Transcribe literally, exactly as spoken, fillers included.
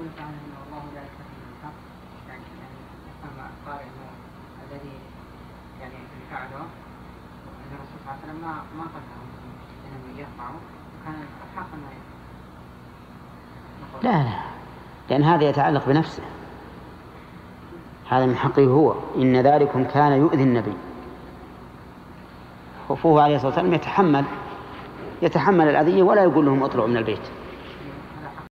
قوله تعالى إن الله لا يستحي من الحق، يعني فهم قارئ إنه الذي يعني فعله أن الرسول صلى الله عليه وسلم ما ما قدرهم إنهم يقطعوا، وكان الحق أنه لا لا، لأن هذا يتعلق بنفسه، هذا من حقه هو. إن ذلكم كان يؤذي النبي، فهو عليه الصلاة والسلام يتحمل يتحمل الأذية ولا يقول لهم اطلعوا من البيت.